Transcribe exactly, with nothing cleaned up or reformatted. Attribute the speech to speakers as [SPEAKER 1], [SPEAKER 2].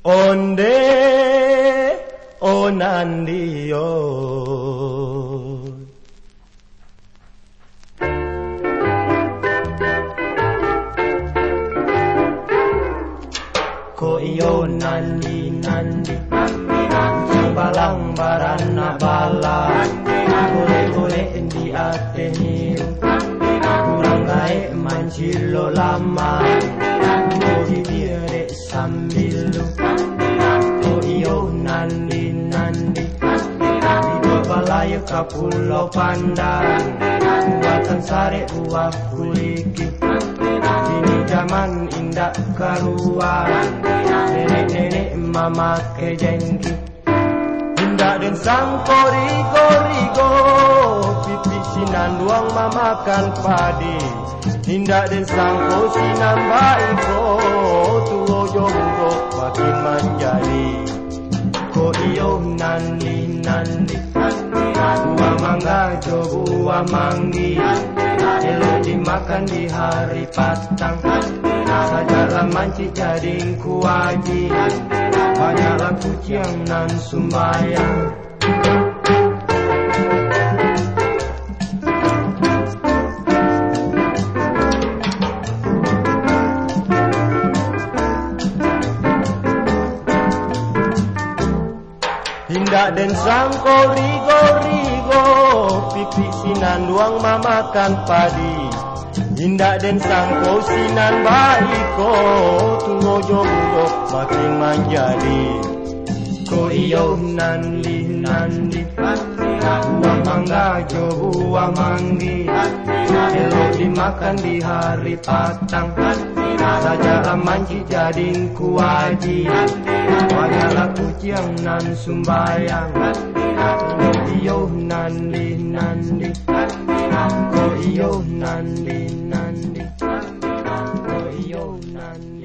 [SPEAKER 1] onde onandio. Ko iyo nandi nandi balang barana bala gole-gole di ateni kurang gae mancilo lama di dire sambil ko iyo nandi nandi di balaya kapulo pandang buatan sare buah kuliki ini zaman indah karuan nenek-nenek mama kejengki indah dan sang korigo-rigo pipi sinan duang mamakan padi indah dan sang sinan baiko tuo jomblo makin menjadi ko iyo nandi nandi buah mangga jo buah manggi elo dimakan di hari patang sajalah manci jading kuaji banyaklah kuciang nan sumbayang. Indah dan sang korigo-rigo pipi sinan duang mamakan padi indah dan sang sinan baiko tuo jomblo makin menjadi ko iyo nandi nandi buah mangga jo buah manggi elo dimakan di hari patang saja manci jading kuaji banyaklah kuciang nan sumbayang ko iyo nandi nandi ko iyo nandi nandi ko iyo nandi